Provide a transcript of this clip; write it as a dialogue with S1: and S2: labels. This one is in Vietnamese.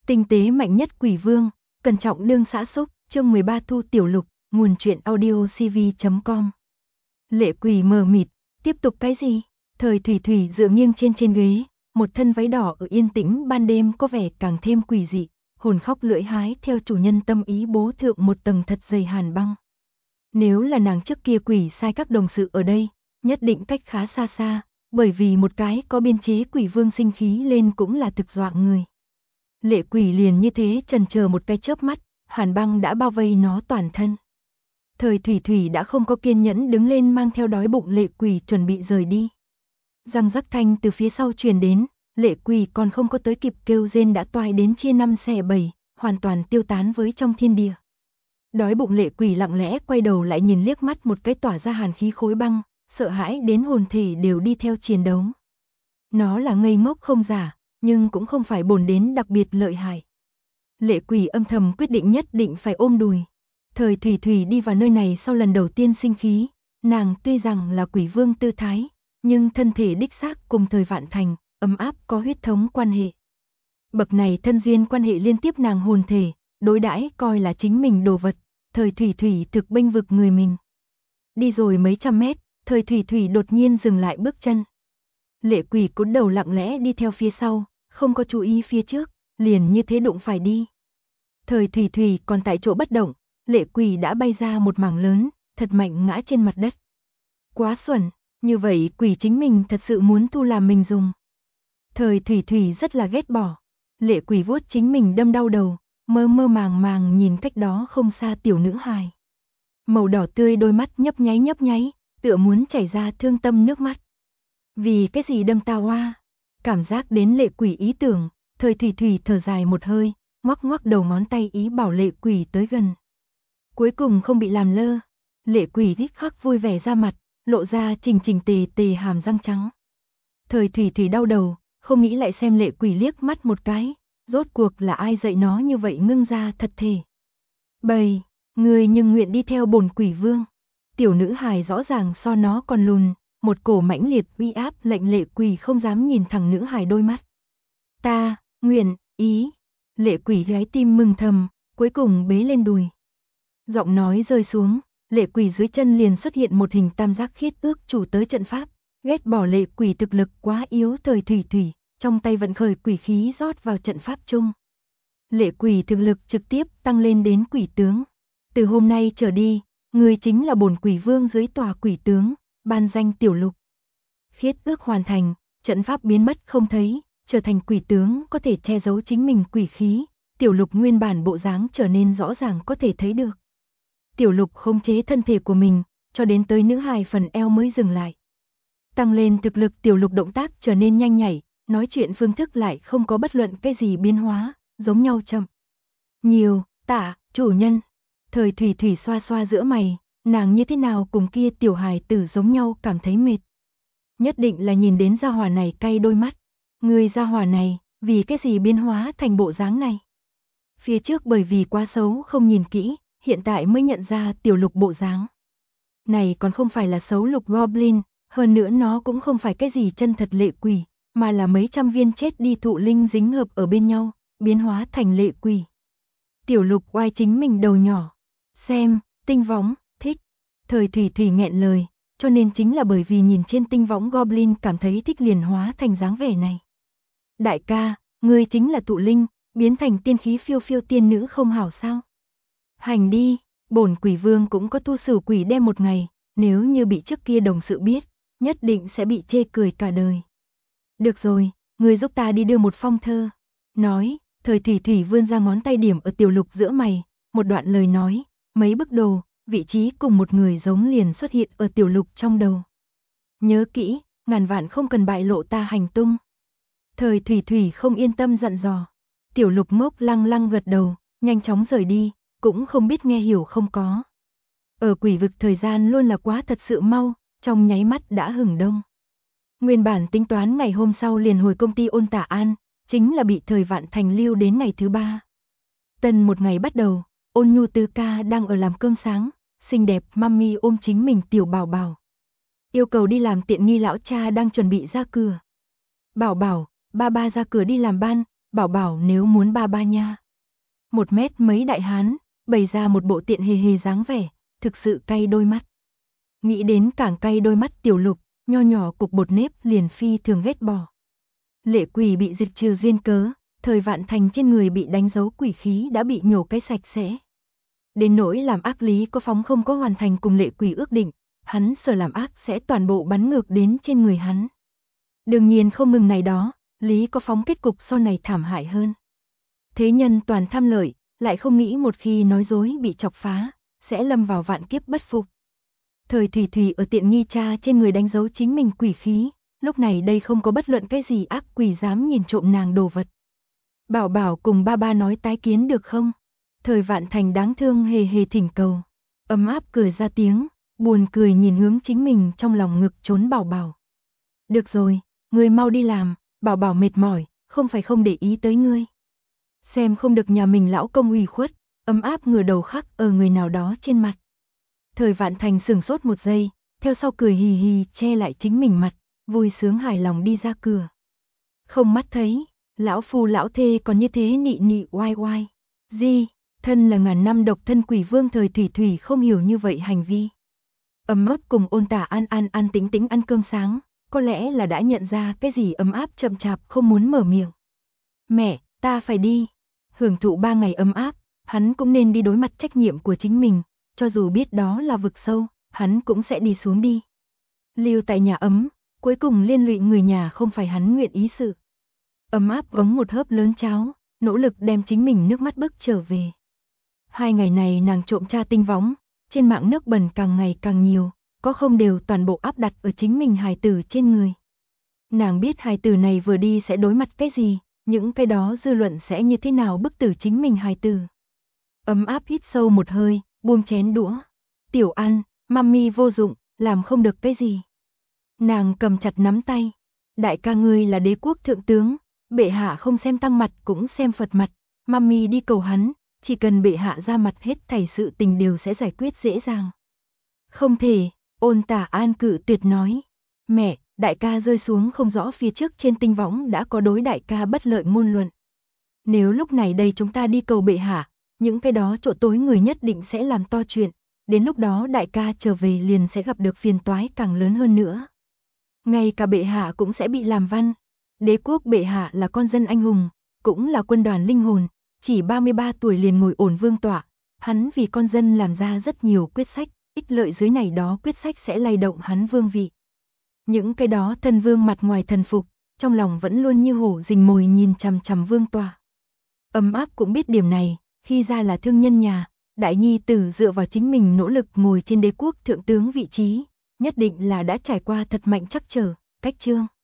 S1: Tinh tế mạnh nhất quỷ vương, cẩn trọng đương xã xúc, chương 13 Thu Tiểu Lục, nguồn truyện audio cv.com. Lệ Quỷ mờ mịt, tiếp tục cái gì? Thời Thủy Thủy dựa nghiêng trên ghế, một thân váy đỏ ở yên tĩnh ban đêm có vẻ càng thêm quỷ dị, hồn khóc lưỡi hái theo chủ nhân tâm ý bố thượng một tầng thật dày hàn băng. Nếu là nàng trước kia quỷ sai các đồng sự ở đây, nhất định cách khá xa xa, bởi vì một cái có biên chế quỷ vương sinh khí lên cũng là thực dọa người. Lệ Quỷ liền như thế chần chờ một cái chớp mắt, hàn băng đã bao vây nó toàn thân. Thời Thủy Thủy đã không có kiên nhẫn đứng lên mang theo đói bụng Lệ Quỷ chuẩn bị rời đi. Răng rắc thanh từ phía sau truyền đến, Lệ Quỷ còn không có tới kịp kêu rên đã toại đến chia năm xẻ bảy, hoàn toàn tiêu tán với trong thiên địa. Đói bụng Lệ Quỷ lặng lẽ quay đầu lại nhìn liếc mắt một cái tỏa ra hàn khí khối băng, sợ hãi đến hồn thể đều đi theo chiến đấu. Nó là ngây ngốc không giả, nhưng cũng không phải bổn đến đặc biệt lợi hại. Lệ Quỷ âm thầm quyết định nhất định phải ôm đùi. Thời Thủy Thủy đi vào nơi này sau lần đầu tiên sinh khí, nàng tuy rằng là quỷ vương tư thái, nhưng thân thể đích xác cùng Thời Vạn Thành, ấm áp có huyết thống quan hệ. Bậc này thân duyên quan hệ liên tiếp nàng hồn thể, đối đãi coi là chính mình đồ vật, Thời Thủy Thủy thực bênh vực người mình. Đi rồi mấy trăm mét, Thời Thủy Thủy đột nhiên dừng lại bước chân. Lệ Quỷ cúi đầu lặng lẽ đi theo phía sau, không có chú ý phía trước, liền như thế đụng phải đi. Thời Thủy Thủy còn tại chỗ bất động, Lệ Quỷ đã bay ra một mảng lớn, thật mạnh ngã trên mặt đất. Quá xuẩn, như vậy quỷ chính mình thật sự muốn thu làm mình dùng. Thời Thủy Thủy rất là ghét bỏ. Lệ Quỷ vuốt chính mình đâm đau đầu, mơ mơ màng màng nhìn cách đó không xa tiểu nữ hài. Màu đỏ tươi đôi mắt nhấp nháy, tựa muốn chảy ra thương tâm nước mắt. Vì cái gì đâm tao oa? Cảm giác đến Lệ Quỷ ý tưởng, Thời Thủy Thủy thở dài một hơi, ngoắc ngoắc đầu ngón tay ý bảo Lệ Quỷ tới gần. Cuối cùng không bị làm lơ, Lệ Quỷ thích khắc vui vẻ ra mặt, lộ ra chỉnh tề hàm răng trắng. Thời Thủy Thủy đau đầu, không nghĩ lại xem Lệ Quỷ liếc mắt một cái, rốt cuộc là ai dạy nó như vậy ngưng ra thật thể. Bầy, người nhưng nguyện đi theo bổn quỷ vương. Tiểu nữ hài rõ ràng so nó còn lùn, một cổ mãnh liệt uy áp lệnh Lệ Quỷ không dám nhìn thẳng nữ hài đôi mắt. Ta, nguyện, ý. Lệ Quỷ gái tim mừng thầm, cuối cùng bế lên đùi. Giọng nói rơi xuống, Lệ Quỷ dưới chân liền xuất hiện một hình tam giác khiết ước chủ tới trận pháp, ghét bỏ Lệ Quỷ thực lực quá yếu. Thời Thủy Thủy, trong tay vận khởi quỷ khí rót vào trận pháp chung. Lệ Quỷ thực lực trực tiếp tăng lên đến quỷ tướng. Từ hôm nay trở đi, người chính là bổn quỷ vương dưới tòa quỷ tướng, ban danh Tiểu Lục. Khiết ước hoàn thành, trận pháp biến mất không thấy, trở thành quỷ tướng có thể che giấu chính mình quỷ khí, Tiểu Lục nguyên bản bộ dáng trở nên rõ ràng có thể thấy được. Tiểu Lục khống chế thân thể của mình, cho đến tới nữ hài phần eo mới dừng lại. Tăng lên thực lực Tiểu Lục động tác trở nên nhanh nhảy, nói chuyện phương thức lại không có bất luận cái gì biến hóa, giống nhau chậm. Nhiều, tạ, chủ nhân. Thời Thủy Thủy xoa xoa giữa mày, nàng như thế nào cùng kia tiểu hài tử giống nhau cảm thấy mệt. Nhất định là nhìn đến gia hỏa này cay đôi mắt. Người gia hỏa này, vì cái gì biến hóa thành bộ dáng này? Phía trước bởi vì quá xấu không nhìn kỹ, hiện tại mới nhận ra Tiểu Lục bộ dáng. Này còn không phải là xấu Lục Goblin, hơn nữa nó cũng không phải cái gì chân thật Lệ Quỷ, mà là mấy trăm viên chết đi thụ linh dính hợp ở bên nhau, biến hóa thành Lệ Quỷ. Tiểu Lục oai chính mình đầu nhỏ. Xem, tinh võng, thích. Thời Thủy Thủy nghẹn lời, cho nên chính là bởi vì nhìn trên tinh võng Goblin cảm thấy thích liền hóa thành dáng vẻ này. Đại ca, ngươi chính là tụ linh, biến thành tiên khí phiêu phiêu tiên nữ không hảo sao? Hành đi, bổn quỷ vương cũng có tu sử quỷ đem một ngày, nếu như bị trước kia đồng sự biết, nhất định sẽ bị chê cười cả đời. Được rồi, ngươi giúp ta đi đưa một phong thơ. Nói, Thời Thủy Thủy vươn ra ngón tay điểm ở Tiểu Lục giữa mày, một đoạn lời nói, mấy bức đồ, vị trí cùng một người giống liền xuất hiện ở Tiểu Lục trong đầu. Nhớ kỹ, ngàn vạn không cần bại lộ ta hành tung. Thời Thủy Thủy không yên tâm dặn dò. Tiểu Lục ngốc lăng lăng gật đầu, nhanh chóng rời đi, cũng không biết nghe hiểu không có. Ở quỷ vực thời gian luôn là quá thật sự mau, trong nháy mắt đã hừng đông. Nguyên bản tính toán ngày hôm sau liền hồi công ty Ôn Tả An, chính là bị Thời Vạn Thành lưu đến ngày thứ 3. Tân một ngày bắt đầu, Ôn Nhu Tư ca đang ở làm cơm sáng, xinh đẹp mami ôm chính mình tiểu bảo bảo. Yêu cầu đi làm tiện nghi lão cha đang chuẩn bị ra cửa. Bảo bảo, ba ba ra cửa đi làm ban, bảo bảo nếu muốn ba ba nha. 1 mét mấy đại hán, bày ra một bộ tiện hề hề dáng vẻ, thực sự cay đôi mắt. Nghĩ đến càng cay đôi mắt Tiểu Lục, nho nhỏ cục bột nếp liền phi thường ghét bỏ. Lệ Quỳ bị diệt trừ duyên cớ, Thời Vạn Thành trên người bị đánh dấu quỷ khí đã bị nhổ cái sạch sẽ. Đến nỗi làm ác Lý Có Phóng không có hoàn thành cùng Lệ Quỳ ước định, hắn sợ làm ác sẽ toàn bộ bắn ngược đến trên người hắn. Đương nhiên không ngừng này đó, Lý Có Phóng kết cục sau này thảm hại hơn. Thế nhân toàn tham lợi, lại không nghĩ một khi nói dối bị chọc phá, sẽ lâm vào vạn kiếp bất phục. Thời Thủy Thủy ở tiện nghi cha trên người đánh dấu chính mình quỷ khí, lúc này đây không có bất luận cái gì ác quỷ dám nhìn trộm nàng đồ vật. Bảo bảo cùng ba ba nói tái kiến được không? Thời Vạn Thành đáng thương hề hề thỉnh cầu. Ấm áp cười ra tiếng, buồn cười nhìn hướng chính mình trong lòng ngực trốn bảo bảo. Được rồi, ngươi mau đi làm, bảo bảo mệt mỏi, không phải không để ý tới ngươi. Xem không được nhà mình lão công ủy khuất, ấm áp ngửa đầu khắc ở người nào đó trên mặt. Thời Vạn Thành sừng sốt một giây, theo sau cười hì hì che lại chính mình mặt, vui sướng hài lòng đi ra cửa. Không mắt thấy, lão phu lão thê còn như thế nị nị oai oai. Gì, thân là ngàn năm độc thân quỷ vương Thời Thủy Thủy không hiểu như vậy hành vi. Ấm áp cùng Ôn Tả an tĩnh tĩnh ăn cơm sáng, có lẽ là đã nhận ra cái gì ấm áp chậm chạp không muốn mở miệng. Mẹ, ta phải đi. Hưởng thụ 3 ngày ấm áp, hắn cũng nên đi đối mặt trách nhiệm của chính mình, cho dù biết đó là vực sâu, hắn cũng sẽ đi xuống đi. Lưu tại nhà ấm, cuối cùng liên lụy người nhà không phải hắn nguyện ý sự. Ấm áp uống một hớp lớn cháo, nỗ lực đem chính mình nước mắt bức trở về. 2 ngày này nàng trộm tra tinh võng, trên mạng nước bẩn càng ngày càng nhiều, có không đều toàn bộ áp đặt ở chính mình hài tử trên người. Nàng biết hài tử này vừa đi sẽ đối mặt cái gì, những cái đó dư luận sẽ như thế nào bức tử chính mình hài tử. Ấm áp hít sâu một hơi, buông chén đũa. Tiểu An, mami vô dụng, làm không được cái gì. Nàng cầm chặt nắm tay. Đại ca ngươi là đế quốc thượng tướng, bệ hạ không xem tăng mặt cũng xem Phật mặt, mami đi cầu hắn, chỉ cần bệ hạ ra mặt hết thảy sự tình đều sẽ giải quyết dễ dàng. Không thể, Ôn Tả An cự tuyệt nói. Mẹ, đại ca rơi xuống không rõ phía trước trên tinh võng đã có đối đại ca bất lợi ngôn luận. Nếu lúc này đây chúng ta đi cầu bệ hạ, những cái đó chỗ tối người nhất định sẽ làm to chuyện, đến lúc đó đại ca trở về liền sẽ gặp được phiền toái càng lớn hơn nữa. Ngay cả bệ hạ cũng sẽ bị làm văn. Đế quốc bệ hạ là con dân anh hùng, cũng là quân đoàn linh hồn, chỉ 33 tuổi liền ngồi ổn vương tọa, hắn vì con dân làm ra rất nhiều quyết sách, ích lợi dưới này đó quyết sách sẽ lay động hắn vương vị. Những cái đó thân vương mặt ngoài thần phục, trong lòng vẫn luôn như hổ rình mồi nhìn chằm chằm vương tọa. Ấm áp cũng biết điểm này, khi ra là thương nhân nhà, đại nhi tử dựa vào chính mình nỗ lực ngồi trên đế quốc thượng tướng vị trí, nhất định là đã trải qua thật mạnh trắc trở, cách chương.